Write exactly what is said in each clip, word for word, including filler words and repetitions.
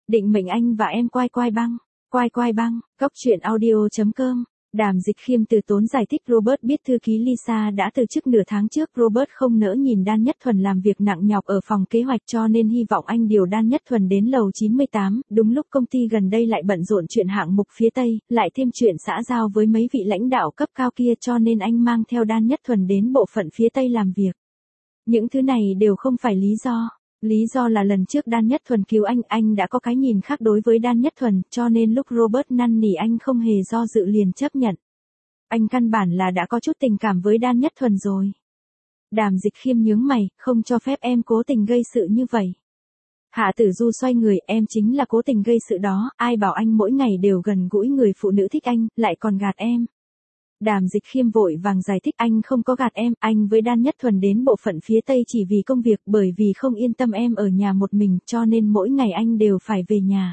Định mệnh anh và em quai quai băng. Quai quai băng, góc truyện audio chấm com. Đàm Dịch Khiêm từ tốn giải thích Robert biết thư ký Lisa đã từ chức nửa tháng trước. Robert không nỡ nhìn Đan Nhất Thuần làm việc nặng nhọc ở phòng kế hoạch cho nên hy vọng anh điều Đan Nhất Thuần đến lầu chín mươi tám. Đúng lúc công ty gần đây lại bận rộn chuyện hạng mục phía Tây, lại thêm chuyện xã giao với mấy vị lãnh đạo cấp cao kia cho nên anh mang theo Đan Nhất Thuần đến bộ phận phía Tây làm việc. Những thứ này đều không phải lý do. Lý do là lần trước Đan Nhất Thuần cứu anh, anh đã có cái nhìn khác đối với Đan Nhất Thuần, cho nên lúc Robert năn nỉ anh không hề do dự liền chấp nhận. Anh căn bản là đã có chút tình cảm với Đan Nhất Thuần rồi. Đàm Dịch Khiêm nhướng mày, không cho phép em cố tình gây sự như vậy. Hạ Tử Du xoay người, em chính là cố tình gây sự đó, ai bảo anh mỗi ngày đều gần gũi người phụ nữ thích anh, lại còn gạt em. Đàm Dịch Khiêm vội vàng giải thích anh không có gạt em, anh với Đan Nhất Thuần đến bộ phận phía Tây chỉ vì công việc, bởi vì không yên tâm em ở nhà một mình cho nên mỗi ngày anh đều phải về nhà.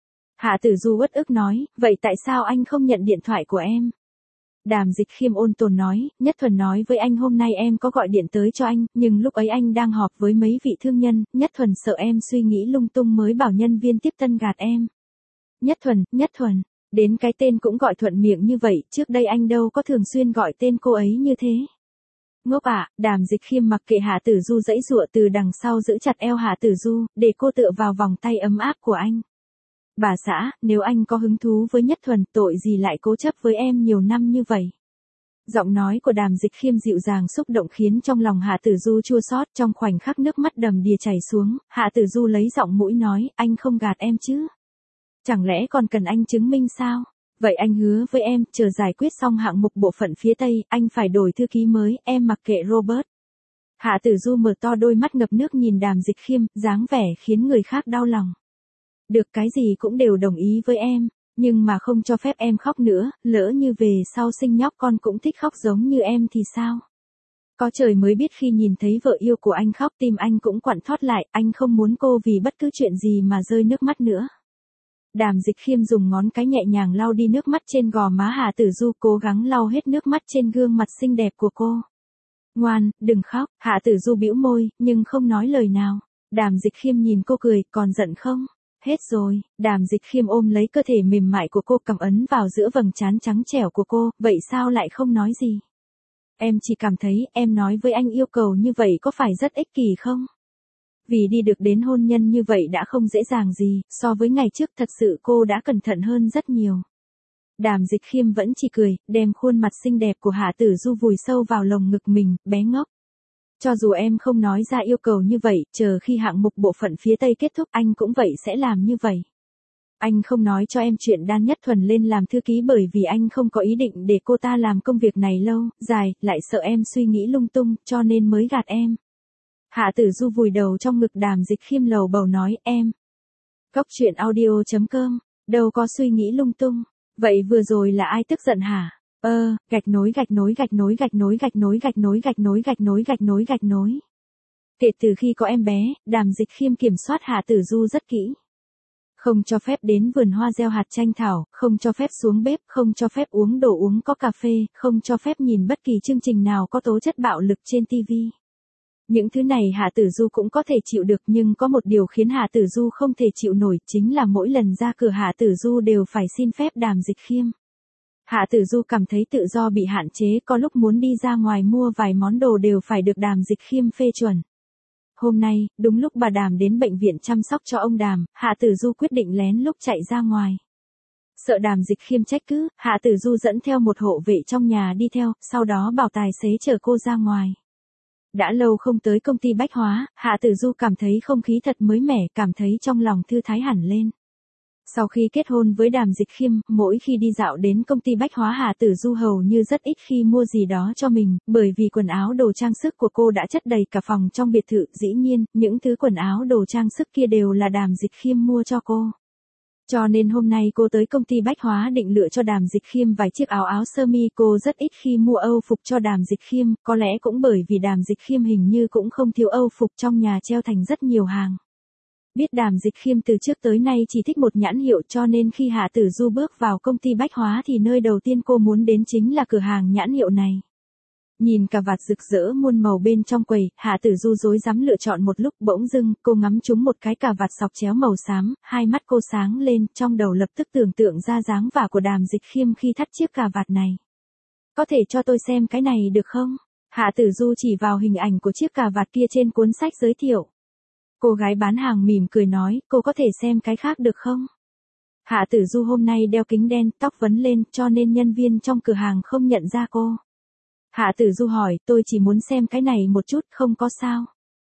Hạ Tử Du uất ức nói, vậy tại sao anh không nhận điện thoại của em? Đàm Dịch Khiêm ôn tồn nói, Nhất Thuần nói với anh hôm nay em có gọi điện tới cho anh, nhưng lúc ấy anh đang họp với mấy vị thương nhân, Nhất Thuần sợ em suy nghĩ lung tung mới bảo nhân viên tiếp tân gạt em. Nhất Thuần, Nhất Thuần. Đến cái tên cũng gọi thuận miệng như vậy, trước đây anh đâu có thường xuyên gọi tên cô ấy như thế. Ngốc ạ, à, Đàm Dịch Khiêm mặc kệ Hạ Tử Du giãy giụa từ đằng sau giữ chặt eo Hạ Tử Du, để cô tựa vào vòng tay ấm áp của anh. Bà xã, nếu anh có hứng thú với Nhất Thuần, tội gì lại cố chấp với em nhiều năm như vậy. Giọng nói của Đàm Dịch Khiêm dịu dàng xúc động khiến trong lòng Hạ Tử Du chua xót, trong khoảnh khắc nước mắt đầm đìa chảy xuống, Hạ Tử Du lấy giọng mũi nói, anh không gạt em chứ. Chẳng lẽ còn cần anh chứng minh sao? Vậy anh hứa với em, chờ giải quyết xong hạng mục bộ phận phía Tây, anh phải đổi thư ký mới, em mặc kệ Robert. Hạ Tử Du mở to đôi mắt ngập nước nhìn Đàm Dịch Khiêm, dáng vẻ khiến người khác đau lòng. Được, cái gì cũng đều đồng ý với em, nhưng mà không cho phép em khóc nữa, lỡ như về sau sinh nhóc con cũng thích khóc giống như em thì sao? Có trời mới biết khi nhìn thấy vợ yêu của anh khóc tim anh cũng quặn thót lại, anh không muốn cô vì bất cứ chuyện gì mà rơi nước mắt nữa. Đàm Dịch Khiêm dùng ngón cái nhẹ nhàng lau đi nước mắt trên gò má Hạ Tử Du, cố gắng lau hết nước mắt trên gương mặt xinh đẹp của cô. Ngoan, đừng khóc, Hạ Tử Du bĩu môi, nhưng không nói lời nào. Đàm Dịch Khiêm nhìn cô cười, còn giận không? Hết rồi, Đàm Dịch Khiêm ôm lấy cơ thể mềm mại của cô cầm ấn vào giữa vầng trán trắng trẻo của cô, vậy sao lại không nói gì? Em chỉ cảm thấy, em nói với anh yêu cầu như vậy có phải rất ích kỷ không? Vì đi được đến hôn nhân như vậy đã không dễ dàng gì, so với ngày trước thật sự cô đã cẩn thận hơn rất nhiều. Đàm Dịch Khiêm vẫn chỉ cười, đem khuôn mặt xinh đẹp của Hạ Tử Du vùi sâu vào lồng ngực mình, bé ngốc. Cho dù em không nói ra yêu cầu như vậy, chờ khi hạng mục bộ phận phía Tây kết thúc anh cũng vậy sẽ làm như vậy. Anh không nói cho em chuyện Đan Nhất Thuần lên làm thư ký bởi vì anh không có ý định để cô ta làm công việc này lâu, dài, lại sợ em suy nghĩ lung tung, cho nên mới gạt em. Hạ Tử Du vùi đầu trong ngực Đàm Dịch Khiêm lầu bầu nói, em. Góc truyện audio chấm com, đâu có suy nghĩ lung tung. Vậy vừa rồi là ai tức giận hả? Ơ, ờ, gạch nối gạch nối gạch nối gạch nối gạch nối gạch nối gạch nối gạch nối gạch nối gạch nối. Kể từ khi có em bé, Đàm Dịch Khiêm kiểm soát Hạ Tử Du rất kỹ. Không cho phép đến vườn hoa gieo hạt chanh thảo, không cho phép xuống bếp, không cho phép uống đồ uống có cà phê, không cho phép nhìn bất kỳ chương trình nào có tố chất bạo lực trên ti vi. Những thứ này Hạ Tử Du cũng có thể chịu được, nhưng có một điều khiến Hạ Tử Du không thể chịu nổi, chính là mỗi lần ra cửa Hạ Tử Du đều phải xin phép Đàm Dịch Khiêm. Hạ Tử Du cảm thấy tự do bị hạn chế, có lúc muốn đi ra ngoài mua vài món đồ đều phải được Đàm Dịch Khiêm phê chuẩn. Hôm nay, đúng lúc bà Đàm đến bệnh viện chăm sóc cho ông Đàm, Hạ Tử Du quyết định lén lút chạy ra ngoài. Sợ Đàm Dịch Khiêm trách cứ, Hạ Tử Du dẫn theo một hộ vệ trong nhà đi theo, sau đó bảo tài xế chở cô ra ngoài. Đã lâu không tới công ty bách hóa, Hạ Tử Du cảm thấy không khí thật mới mẻ, cảm thấy trong lòng thư thái hẳn lên. Sau khi kết hôn với Đàm Dịch Khiêm, mỗi khi đi dạo đến công ty bách hóa Hạ Tử Du hầu như rất ít khi mua gì đó cho mình, bởi vì quần áo đồ trang sức của cô đã chất đầy cả phòng trong biệt thự, dĩ nhiên, những thứ quần áo đồ trang sức kia đều là Đàm Dịch Khiêm mua cho cô. Cho nên hôm nay cô tới công ty bách hóa định lựa cho Đàm Dịch Khiêm vài chiếc áo áo sơ mi, cô rất ít khi mua âu phục cho Đàm Dịch Khiêm, có lẽ cũng bởi vì Đàm Dịch Khiêm hình như cũng không thiếu âu phục trong nhà treo thành rất nhiều hàng. Biết Đàm Dịch Khiêm từ trước tới nay chỉ thích một nhãn hiệu cho nên khi Hạ Tử Du bước vào công ty bách hóa thì nơi đầu tiên cô muốn đến chính là cửa hàng nhãn hiệu này. Nhìn cà vạt rực rỡ muôn màu bên trong quầy, Hạ Tử Du rối rắm lựa chọn một lúc, bỗng dưng, cô ngắm trúng một cái cà vạt sọc chéo màu xám, hai mắt cô sáng lên, trong đầu lập tức tưởng tượng ra dáng vả của Đàm Dịch Khiêm khi thắt chiếc cà vạt này. Có thể cho tôi xem cái này được không? Hạ Tử Du chỉ vào hình ảnh của chiếc cà vạt kia trên cuốn sách giới thiệu. Cô gái bán hàng mỉm cười nói, cô có thể xem cái khác được không? Hạ Tử Du hôm nay đeo kính đen, tóc vấn lên, cho nên nhân viên trong cửa hàng không nhận ra cô. Hạ Tử Du hỏi, tôi chỉ muốn xem cái này một chút, không có sao.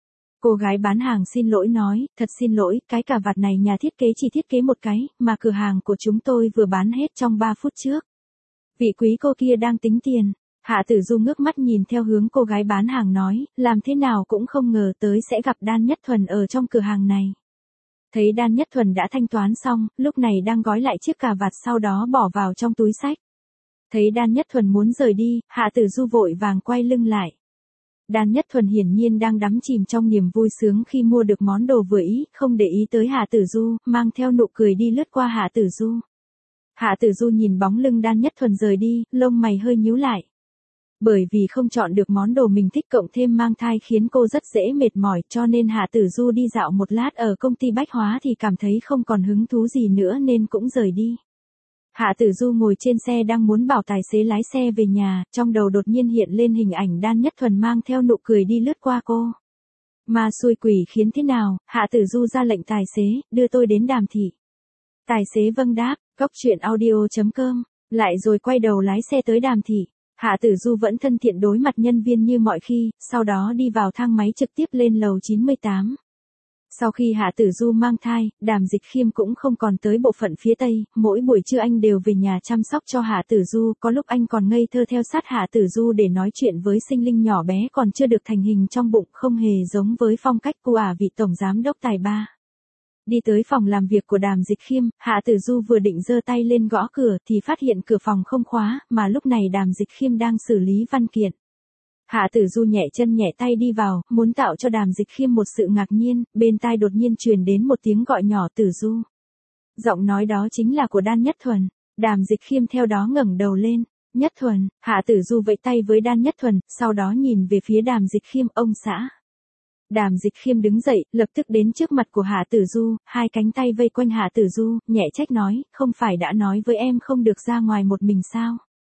Cô gái bán hàng xin lỗi nói, thật xin lỗi, cái cà vạt này nhà thiết kế chỉ thiết kế một cái, mà cửa hàng của chúng tôi vừa bán hết trong ba phút trước. Vị quý cô kia đang tính tiền. Hạ Tử Du ngước mắt nhìn theo hướng cô gái bán hàng nói, làm thế nào cũng không ngờ tới sẽ gặp Đan Nhất Thuần ở trong cửa hàng này. Thấy Đan Nhất Thuần đã thanh toán xong, lúc này đang gói lại chiếc cà vạt sau đó bỏ vào trong túi xách. Thấy Đan Nhất Thuần muốn rời đi, Hạ Tử Du vội vàng quay lưng lại. Đan Nhất Thuần hiển nhiên đang đắm chìm trong niềm vui sướng khi mua được món đồ vừa ý, không để ý tới Hạ Tử Du, mang theo nụ cười đi lướt qua Hạ Tử Du. Hạ Tử Du nhìn bóng lưng Đan Nhất Thuần rời đi, lông mày hơi nhíu lại. Bởi vì không chọn được món đồ mình thích cộng thêm mang thai khiến cô rất dễ mệt mỏi, cho nên Hạ Tử Du đi dạo một lát ở công ty bách hóa thì cảm thấy không còn hứng thú gì nữa nên cũng rời đi. Hạ Tử Du ngồi trên xe đang muốn bảo tài xế lái xe về nhà, trong đầu đột nhiên hiện lên hình ảnh Đan Nhất Thuần mang theo nụ cười đi lướt qua cô. Mà xui quỷ khiến thế nào, Hạ Tử Du ra lệnh tài xế, đưa tôi đến Đàm thị. Tài xế vâng đáp, cốc truyện audio chấm com, lại rồi quay đầu lái xe tới Đàm thị. Hạ Tử Du vẫn thân thiện đối mặt nhân viên như mọi khi, sau đó đi vào thang máy trực tiếp lên lầu chín mươi tám. Sau khi Hạ Tử Du mang thai, Đàm Dịch Khiêm cũng không còn tới bộ phận phía Tây, mỗi buổi trưa anh đều về nhà chăm sóc cho Hạ Tử Du, có lúc anh còn ngây thơ theo sát Hạ Tử Du để nói chuyện với sinh linh nhỏ bé còn chưa được thành hình trong bụng, không hề giống với phong cách của ả vị tổng giám đốc tài ba. Đi tới phòng làm việc của Đàm Dịch Khiêm, Hạ Tử Du vừa định giơ tay lên gõ cửa thì phát hiện cửa phòng không khóa, mà lúc này Đàm Dịch Khiêm đang xử lý văn kiện. Hạ Tử Du nhẹ chân nhẹ tay đi vào, muốn tạo cho Đàm Dịch Khiêm một sự ngạc nhiên, bên tai đột nhiên truyền đến một tiếng gọi nhỏ Tử Du. Giọng nói đó chính là của Đan Nhất Thuần. Đàm Dịch Khiêm theo đó ngẩng đầu lên. Nhất Thuần, Hạ Tử Du vẫy tay với Đan Nhất Thuần, sau đó nhìn về phía Đàm Dịch Khiêm, ông xã. Đàm Dịch Khiêm đứng dậy, lập tức đến trước mặt của Hạ Tử Du, hai cánh tay vây quanh Hạ Tử Du, nhẹ trách nói, không phải đã nói với em không được ra ngoài một mình sao?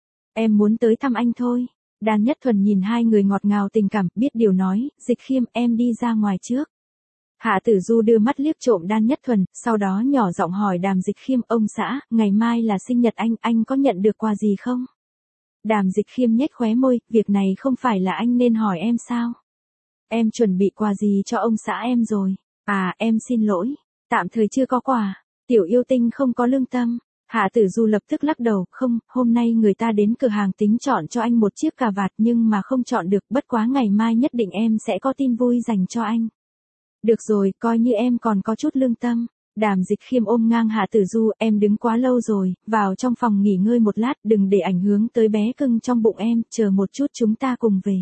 Em muốn tới thăm anh thôi. Đan Nhất Thuần nhìn hai người ngọt ngào tình cảm, biết điều nói, Dịch Khiêm, em đi ra ngoài trước. Hạ Tử Du đưa mắt liếc trộm Đan Nhất Thuần, sau đó nhỏ giọng hỏi Đàm Dịch Khiêm, ông xã, ngày mai là sinh nhật anh, anh có nhận được quà gì không? Đàm Dịch Khiêm nhếch khóe môi, việc này không phải là anh nên hỏi em sao? Em chuẩn bị quà gì cho ông xã em rồi? À, em xin lỗi, tạm thời chưa có quà. Tiểu yêu tinh không có lương tâm. Hạ Tử Du lập tức lắc đầu, không, hôm nay người ta đến cửa hàng tính chọn cho anh một chiếc cà vạt nhưng mà không chọn được, bất quá ngày mai nhất định em sẽ có tin vui dành cho anh. Được rồi, coi như em còn có chút lương tâm. Đàm Dịch Khiêm ôm ngang Hạ Tử Du, em đứng quá lâu rồi, vào trong phòng nghỉ ngơi một lát, đừng để ảnh hưởng tới bé cưng trong bụng em, chờ một chút chúng ta cùng về.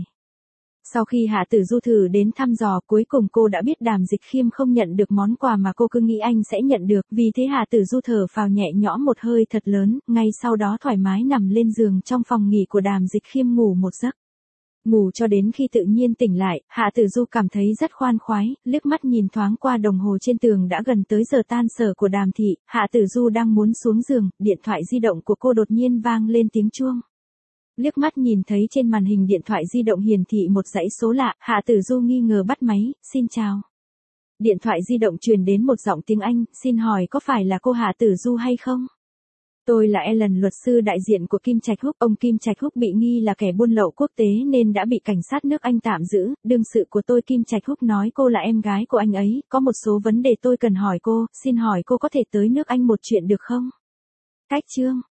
Sau khi Hạ Tử Du thử đến thăm dò, cuối cùng cô đã biết Đàm Dịch Khiêm không nhận được món quà mà cô cứ nghĩ anh sẽ nhận được, vì thế Hạ Tử Du thở phào nhẹ nhõm một hơi thật lớn, ngay sau đó thoải mái nằm lên giường trong phòng nghỉ của Đàm Dịch Khiêm ngủ một giấc. Ngủ cho đến khi tự nhiên tỉnh lại, Hạ Tử Du cảm thấy rất khoan khoái, liếc mắt nhìn thoáng qua đồng hồ trên tường đã gần tới giờ tan sở của Đàm thị, Hạ Tử Du đang muốn xuống giường, điện thoại di động của cô đột nhiên vang lên tiếng chuông. Liếc mắt nhìn thấy trên màn hình điện thoại di động hiển thị một dãy số lạ, Hạ Tử Du nghi ngờ bắt máy, xin chào. Điện thoại di động truyền đến một giọng tiếng Anh, xin hỏi có phải là cô Hạ Tử Du hay không? Tôi là Ellen, luật sư đại diện của Kim Trạch Húc. Ông Kim Trạch Húc bị nghi là kẻ buôn lậu quốc tế nên đã bị cảnh sát nước Anh tạm giữ. Đương sự của tôi Kim Trạch Húc nói cô là em gái của anh ấy, có một số vấn đề tôi cần hỏi cô, xin hỏi cô có thể tới nước Anh một chuyện được không? Cách chương